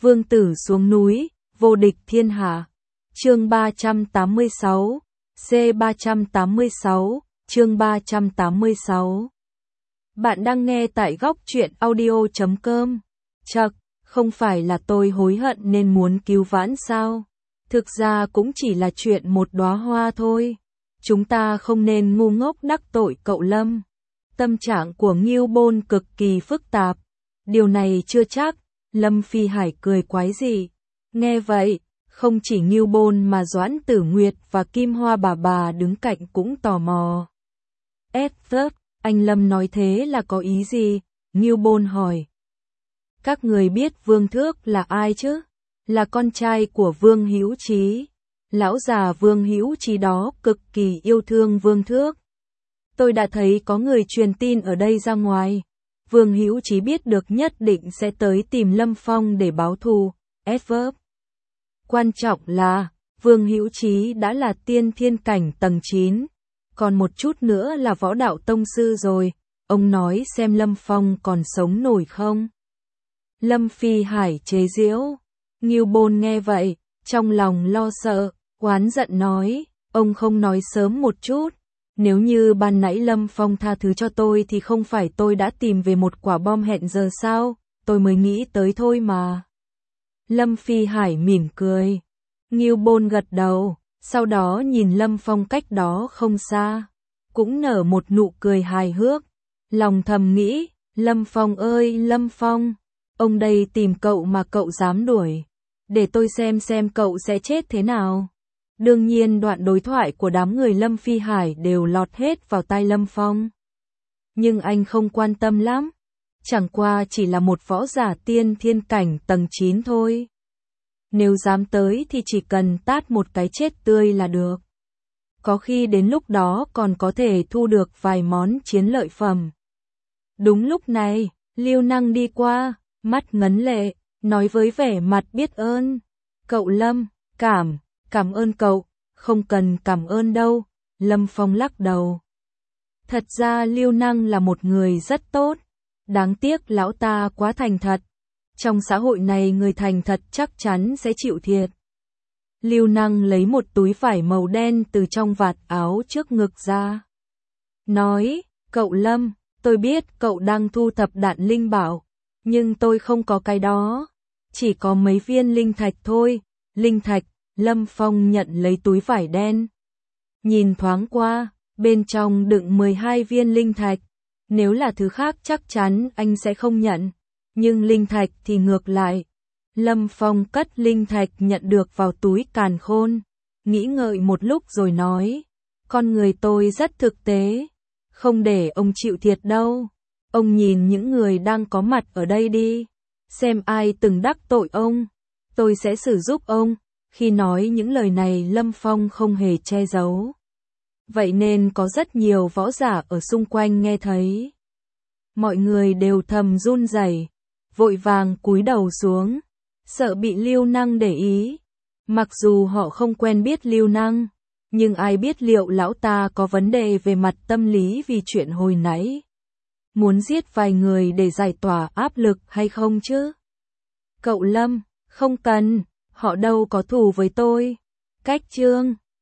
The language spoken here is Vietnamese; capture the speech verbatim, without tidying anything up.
vương tử xuống núi, vô địch thiên hạ. Chương ba trăm tám mươi sáu, C ba trăm tám mươi sáu, chương ba trăm tám mươi sáu. Bạn đang nghe tại góc truyện audio chấm com. Chậc, không phải là tôi hối hận nên muốn cứu vãn sao? Thực ra cũng chỉ là chuyện một đóa hoa thôi. Chúng ta không nên ngu ngốc đắc tội cậu Lâm. Tâm trạng của Ngưu Bôn cực kỳ phức tạp. Điều này chưa chắc. Lâm Phi Hải cười quái dị. Nghe vậy, không chỉ Ngưu Bôn mà Doãn Tử Nguyệt và Kim Hoa bà bà đứng cạnh cũng tò mò. Ép phớp, anh Lâm nói thế là có ý gì? Ngưu Bôn hỏi. Các người biết Vương Thước là ai chứ? Là con trai của Vương Hữu Trí. Lão già Vương Hữu Trí đó cực kỳ yêu thương Vương Thước. Tôi đã thấy có người truyền tin ở đây ra ngoài. Vương Hữu Trí biết được nhất định sẽ tới tìm Lâm Phong để báo thù. Ép phớp. Quan trọng là, Vương Hữu Trí đã là tiên thiên cảnh tầng chín. Còn một chút nữa là võ đạo tông sư rồi. Ông nói xem Lâm Phong còn sống nổi không? Lâm Phi Hải chế giễu. Ngưu Bôn nghe vậy, trong lòng lo sợ, oán giận nói, ông không nói sớm một chút. Nếu như ban nãy Lâm Phong tha thứ cho tôi thì không phải tôi đã tìm về một quả bom hẹn giờ sao, tôi mới nghĩ tới thôi mà. Lâm Phi Hải mỉm cười. Ngưu Bôn gật đầu, sau đó nhìn Lâm Phong cách đó không xa, cũng nở một nụ cười hài hước. Lòng thầm nghĩ, Lâm Phong ơi Lâm Phong, ông đây tìm cậu mà cậu dám đuổi. Để tôi xem xem cậu sẽ chết thế nào. Đương nhiên đoạn đối thoại của đám người Lâm Phi Hải đều lọt hết vào tai Lâm Phong. Nhưng anh không quan tâm lắm. Chẳng qua chỉ là một võ giả tiên thiên cảnh tầng chín thôi. Nếu dám tới thì chỉ cần tát một cái chết tươi là được. Có khi đến lúc đó còn có thể thu được vài món chiến lợi phẩm. Đúng lúc này, Lưu Năng đi qua, mắt ngấn lệ, nói với vẻ mặt biết ơn. Cậu Lâm, cảm, cảm ơn cậu, không cần cảm ơn đâu. Lâm Phong lắc đầu. Thật ra Lưu Năng là một người rất tốt. Đáng tiếc lão ta quá thành thật. Trong xã hội này người thành thật chắc chắn sẽ chịu thiệt. Lưu Năng lấy một túi vải màu đen từ trong vạt áo trước ngực ra. Nói, cậu Lâm, tôi biết cậu đang thu thập đạn linh bảo, nhưng tôi không có cái đó. Chỉ có mấy viên linh thạch thôi. Linh thạch, Lâm Phong nhận lấy túi vải đen. Nhìn thoáng qua, bên trong đựng mười hai viên linh thạch. Nếu là thứ khác chắc chắn anh sẽ không nhận. Nhưng linh thạch thì ngược lại. Lâm Phong cất linh thạch nhận được vào túi càn khôn. Nghĩ ngợi một lúc rồi nói. Con người tôi rất thực tế. Không để ông chịu thiệt đâu. Ông nhìn những người đang có mặt ở đây đi. Xem ai từng đắc tội ông. Tôi sẽ xử giúp ông. Khi nói những lời này Lâm Phong không hề che giấu. Vậy nên có rất nhiều võ giả ở xung quanh nghe thấy. Mọi người đều thầm run rẩy, vội vàng cúi đầu xuống, sợ bị Lưu Năng để ý. Mặc dù họ không quen biết Lưu Năng, nhưng ai biết liệu lão ta có vấn đề về mặt tâm lý vì chuyện hồi nãy. Muốn giết vài người để giải tỏa áp lực hay không chứ? Cậu Lâm, không cần, họ đâu có thù với tôi. Cách chương